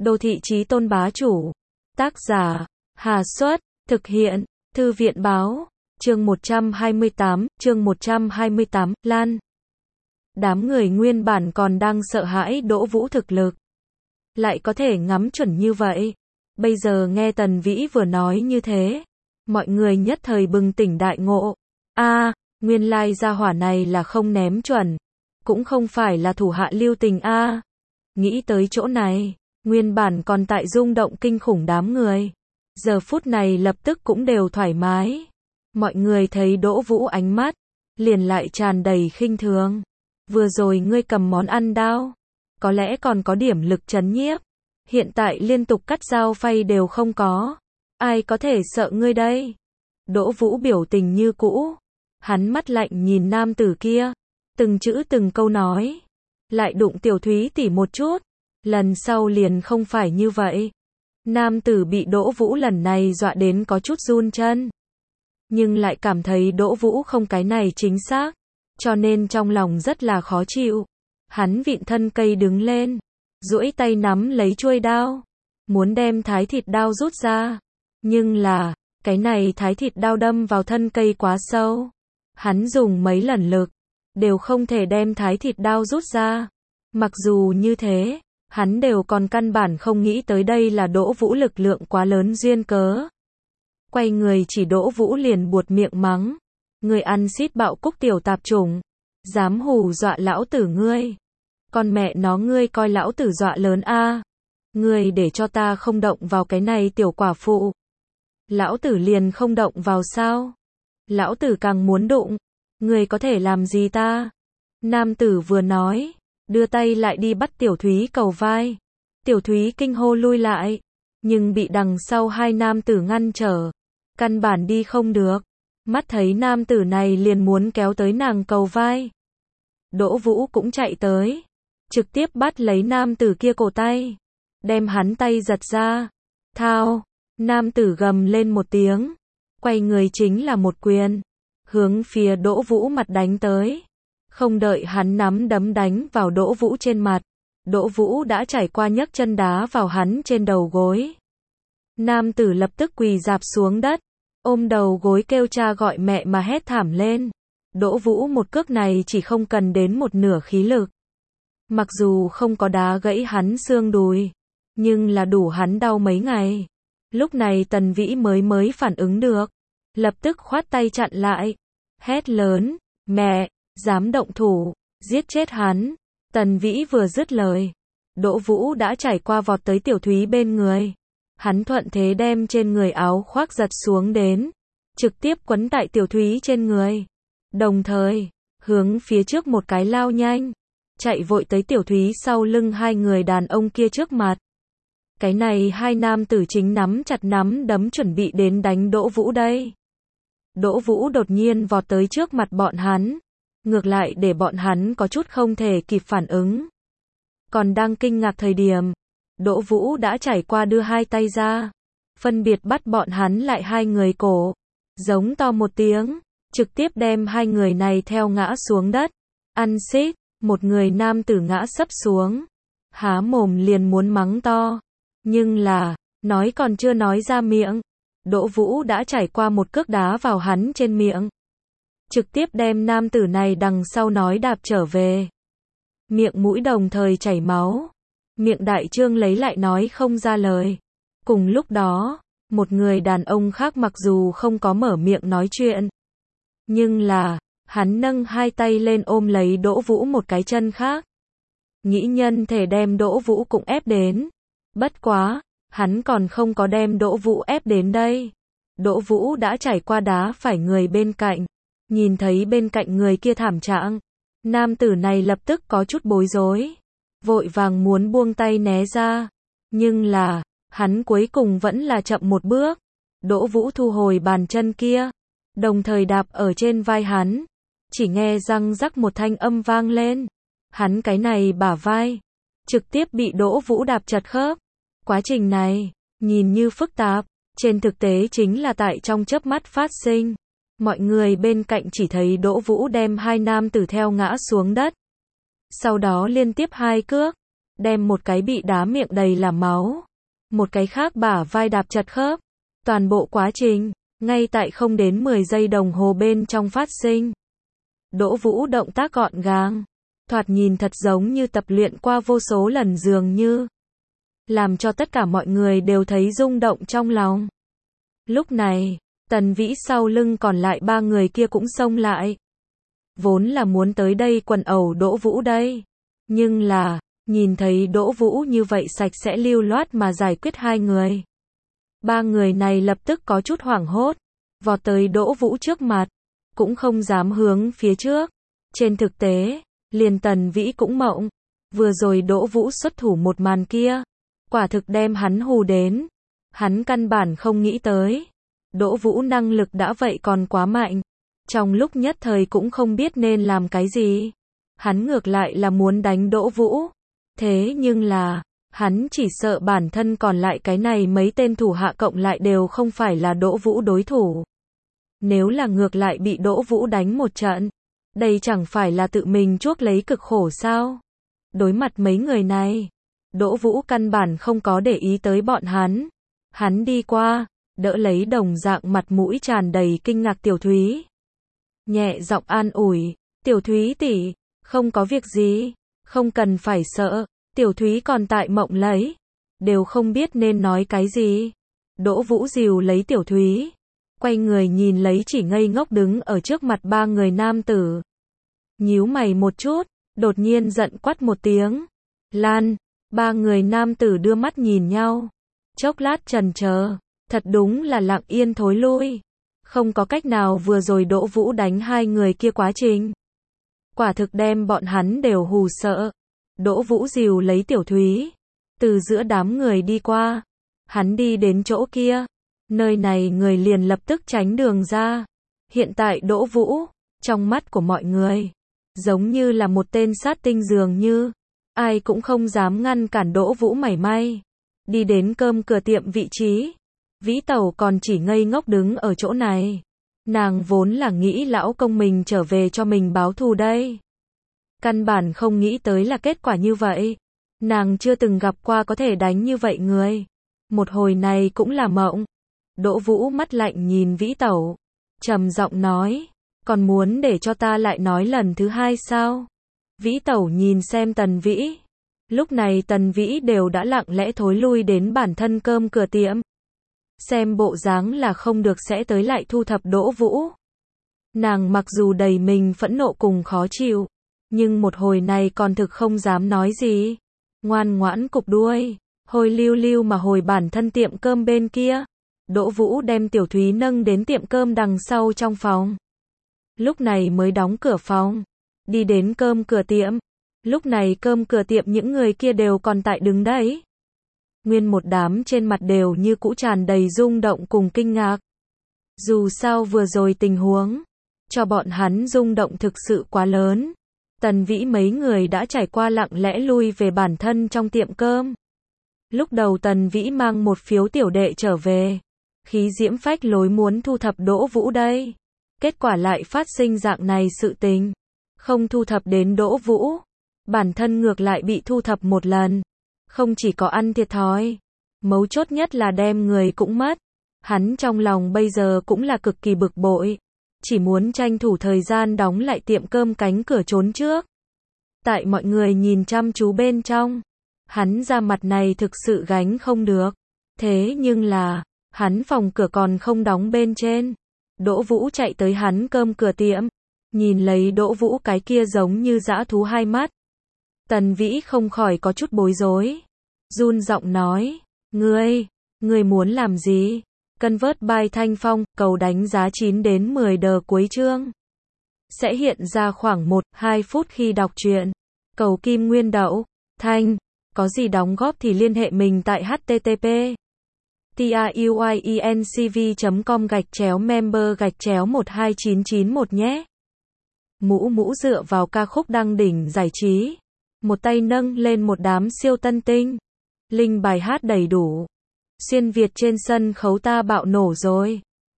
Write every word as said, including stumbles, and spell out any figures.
Đô thị chí tôn bá chủ. Tác giả, Hà Xuất, thực hiện, Thư viện báo, chương một trăm hai mươi tám, chương một trăm hai mươi tám, Lan. Đám người nguyên bản còn đang sợ hãi Đỗ Vũ thực lực. Lại có thể ngắm chuẩn như vậy. Bây giờ nghe Tần Vĩ vừa nói như thế. Mọi người nhất thời bừng tỉnh đại ngộ. a à, nguyên lai gia hỏa này là không ném chuẩn. Cũng không phải là thủ hạ lưu tình a à. Nghĩ tới chỗ này, nguyên bản còn tại rung động kinh khủng đám người. Giờ phút này lập tức cũng đều thoải mái. Mọi người thấy Đỗ Vũ ánh mắt, liền lại tràn đầy khinh thường. Vừa rồi ngươi cầm món ăn đao, có lẽ còn có điểm lực trấn nhiếp. Hiện tại liên tục cắt dao phay đều không có. Ai có thể sợ ngươi đây? Đỗ Vũ biểu tình như cũ. Hắn mắt lạnh nhìn nam tử kia. Từng chữ từng câu nói. Lại đụng Tiểu Thúy tỷ một chút. Lần sau liền không phải như vậy. Nam tử bị Đỗ Vũ lần này dọa đến có chút run chân. Nhưng lại cảm thấy Đỗ Vũ không cái này chính xác. Cho nên trong lòng rất là khó chịu. Hắn vịn thân cây đứng lên. Duỗi tay nắm lấy chuôi đao. Muốn đem thái thịt đao rút ra. Nhưng là, cái này thái thịt đao đâm vào thân cây quá sâu. Hắn dùng mấy lần lực. Đều không thể đem thái thịt đao rút ra. Mặc dù như thế, hắn đều còn căn bản không nghĩ tới đây là Đỗ Vũ lực lượng quá lớn duyên cớ. Quay người chỉ Đỗ Vũ liền buột miệng mắng. Người ăn xít bạo cúc tiểu tạp chủng. Dám hù dọa lão tử ngươi. Con mẹ nó ngươi coi lão tử dọa lớn a à. Ngươi để cho ta không động vào cái này tiểu quả phụ. Lão tử liền không động vào sao? Lão tử càng muốn đụng. Ngươi có thể làm gì ta? Nam tử vừa nói, đưa tay lại đi bắt Tiểu Thúy cầu vai. Tiểu Thúy kinh hô lui lại, nhưng bị đằng sau hai nam tử ngăn trở. Căn bản đi không được. Mắt thấy nam tử này liền muốn kéo tới nàng cầu vai. Đỗ Vũ cũng chạy tới. Trực tiếp bắt lấy nam tử kia cổ tay. Đem hắn tay giật ra. Thao. Nam tử gầm lên một tiếng. Quay người chính là một quyền. Hướng phía Đỗ Vũ mặt đánh tới. Không đợi hắn nắm đấm đánh vào Đỗ Vũ trên mặt. Đỗ Vũ đã trải qua nhấc chân đá vào hắn trên đầu gối. Nam tử lập tức quỳ rạp xuống đất. Ôm đầu gối kêu cha gọi mẹ mà hét thảm lên. Đỗ Vũ một cước này chỉ không cần đến một nửa khí lực. Mặc dù không có đá gãy hắn xương đùi, nhưng là đủ hắn đau mấy ngày. Lúc này Tần Vĩ mới mới phản ứng được. Lập tức khoát tay chặn lại. Hét lớn, mẹ, dám động thủ, giết chết hắn. Tần Vĩ vừa dứt lời. Đỗ Vũ đã trải qua vọt tới Tiểu Thúy bên người. Hắn thuận thế đem trên người áo khoác giật xuống đến. Trực tiếp quấn tại Tiểu Thúy trên người. Đồng thời, hướng phía trước một cái lao nhanh. Chạy vội tới Tiểu Thúy sau lưng hai người đàn ông kia trước mặt. Cái này hai nam tử chính nắm chặt nắm đấm chuẩn bị đến đánh Đỗ Vũ đây. Đỗ Vũ đột nhiên vọt tới trước mặt bọn hắn. Ngược lại để bọn hắn có chút không thể kịp phản ứng. Còn đang kinh ngạc thời điểm, Đỗ Vũ đã trải qua đưa hai tay ra. Phân biệt bắt bọn hắn lại hai người cổ. Giống to một tiếng. Trực tiếp đem hai người này theo ngã xuống đất. Ăn xít. Một người nam tử ngã sấp xuống. Há mồm liền muốn mắng to. Nhưng là, nói còn chưa nói ra miệng. Đỗ Vũ đã trải qua một cước đá vào hắn trên miệng. Trực tiếp đem nam tử này đằng sau nói đạp trở về. Miệng mũi đồng thời chảy máu. Miệng đại trương lấy lại nói không ra lời. Cùng lúc đó, một người đàn ông khác mặc dù không có mở miệng nói chuyện. Nhưng là, hắn nâng hai tay lên ôm lấy Đỗ Vũ một cái chân khác. Nghĩ nhân thể đem Đỗ Vũ cũng ép đến. Bất quá, hắn còn không có đem Đỗ Vũ ép đến đây. Đỗ Vũ đã trải qua đá phải người bên cạnh. Nhìn thấy bên cạnh người kia thảm trạng. Nam tử này lập tức có chút bối rối. Vội vàng muốn buông tay né ra. Nhưng là, hắn cuối cùng vẫn là chậm một bước. Đỗ Vũ thu hồi bàn chân kia. Đồng thời đạp ở trên vai hắn. Chỉ nghe răng rắc một thanh âm vang lên. Hắn cái này bả vai. Trực tiếp bị Đỗ Vũ đạp chật khớp. Quá trình này, nhìn như phức tạp. Trên thực tế chính là tại trong chớp mắt phát sinh. Mọi người bên cạnh chỉ thấy Đỗ Vũ đem hai nam tử theo ngã xuống đất. Sau đó liên tiếp hai cước. đem một cái bị đá miệng đầy là máu, một cái khác bả vai đạp chật khớp. Toàn bộ quá trình, ngay tại không đến mười giây đồng hồ bên trong phát sinh. Đỗ Vũ động tác gọn gàng, thoạt nhìn thật giống như tập luyện qua vô số lần dường như, làm cho tất cả mọi người đều thấy rung động trong lòng. Lúc này, Tần Vĩ sau lưng còn lại ba người kia cũng xông lại. Vốn là muốn tới đây quần ẩu Đỗ Vũ đây. Nhưng là, nhìn thấy Đỗ Vũ như vậy sạch sẽ lưu loát mà giải quyết hai người. Ba người này lập tức có chút hoảng hốt, vọt tới Đỗ Vũ trước mặt, cũng không dám hướng phía trước. Trên thực tế, liền Tần Vĩ cũng mộng, vừa rồi Đỗ Vũ xuất thủ một màn kia, quả thực đem hắn hù đến. Hắn căn bản không nghĩ tới, Đỗ Vũ năng lực đã vậy còn quá mạnh, trong lúc nhất thời cũng không biết nên làm cái gì. Hắn ngược lại là muốn đánh Đỗ Vũ, thế nhưng là, hắn chỉ sợ bản thân còn lại cái này mấy tên thủ hạ cộng lại đều không phải là Đỗ Vũ đối thủ. Nếu là ngược lại bị Đỗ Vũ đánh một trận, đây chẳng phải là tự mình chuốc lấy cực khổ sao? Đối mặt mấy người này, Đỗ Vũ căn bản không có để ý tới bọn hắn. Hắn đi qua, đỡ lấy đồng dạng mặt mũi tràn đầy kinh ngạc Tiểu Thúy. Nhẹ giọng an ủi, Tiểu Thúy tỷ, không có việc gì, không cần phải sợ. Tiểu Thúy còn tại mộng lấy, đều không biết nên nói cái gì. Đỗ Vũ dìu lấy Tiểu Thúy, quay người nhìn lấy chỉ ngây ngốc đứng ở trước mặt ba người nam tử. Nhíu mày một chút, đột nhiên giận quát một tiếng. Lan, ba người nam tử đưa mắt nhìn nhau. Chốc lát chần chờ, thật đúng là lặng yên thối lui. Không có cách nào vừa rồi Đỗ Vũ đánh hai người kia quá trình. Quả thực đem bọn hắn đều hù sợ. Đỗ Vũ dìu lấy Tiểu Thúy, từ giữa đám người đi qua. Hắn đi đến chỗ kia, nơi này người liền lập tức tránh đường ra. Hiện tại Đỗ Vũ, trong mắt của mọi người, giống như là một tên sát tinh dường như, ai cũng không dám ngăn cản Đỗ Vũ mảy may. Đi đến cơm cửa tiệm vị trí, Vĩ Tẩu còn chỉ ngây ngốc đứng ở chỗ này. Nàng vốn là nghĩ lão công mình trở về cho mình báo thù đây. Căn bản không nghĩ tới là kết quả như vậy. Nàng chưa từng gặp qua có thể đánh như vậy người. Một hồi này cũng là mộng. Đỗ Vũ mắt lạnh nhìn Vĩ Tẩu, trầm giọng nói, còn muốn để cho ta lại nói lần thứ hai sao? Vĩ Tẩu nhìn xem Tần Vĩ. Lúc này Tần Vĩ đều đã lặng lẽ thối lui đến bản thân cơm cửa tiệm. Xem bộ dáng là không được sẽ tới lại thu thập Đỗ Vũ. Nàng mặc dù đầy mình phẫn nộ cùng khó chịu, nhưng một hồi này còn thực không dám nói gì. Ngoan ngoãn cụp đuôi, hồi lưu lưu mà hồi bản thân tiệm cơm bên kia. Đỗ Vũ đem Tiểu Thúy nâng đến tiệm cơm đằng sau trong phòng. Lúc này mới đóng cửa phòng, đi đến cơm cửa tiệm. Lúc này cơm cửa tiệm những người kia đều còn tại đứng đấy. Nguyên một đám trên mặt đều như cũ tràn đầy rung động cùng kinh ngạc. Dù sao vừa rồi tình huống, cho bọn hắn rung động thực sự quá lớn. Tần Vĩ mấy người đã trải qua lặng lẽ lui về bản thân trong tiệm cơm. Lúc đầu Tần Vĩ mang một phiếu tiểu đệ trở về, khí diễm phách lối muốn thu thập Đỗ Vũ đây. Kết quả lại phát sinh dạng này sự tình. Không thu thập đến Đỗ Vũ, bản thân ngược lại bị thu thập một lần. Không chỉ có ăn thiệt thòi, mấu chốt nhất là đem người cũng mất. Hắn trong lòng bây giờ cũng là cực kỳ bực bội, chỉ muốn tranh thủ thời gian đóng lại tiệm cơm cánh cửa trốn trước. Tại mọi người nhìn chăm chú bên trong, hắn ra mặt này thực sự gánh không được. Thế nhưng là, hắn phòng cửa còn không đóng bên trên. Đỗ Vũ chạy tới hắn cơm cửa tiệm, nhìn lấy Đỗ Vũ cái kia giống như dã thú hai mắt. Tần Vĩ không khỏi có chút bối rối, run giọng nói, ngươi, ngươi muốn làm gì? Convert by Thanh Phong, cầu đánh giá chín đến mười đờ cuối chương. Sẽ hiện ra khoảng một đến hai phút khi đọc truyện. Cầu kim nguyên đậu, Thanh, có gì đóng góp thì liên hệ mình tại http truyencv chấm com gạch chéo member gạch chéo một hai chín chín một nhé. Mũ mũ dựa vào ca khúc đăng đỉnh giải trí. Một tay nâng lên một đám siêu tân tinh. Linh bài hát đầy đủ. Xuyên Việt trên sân khấu ta bạo nổ rồi.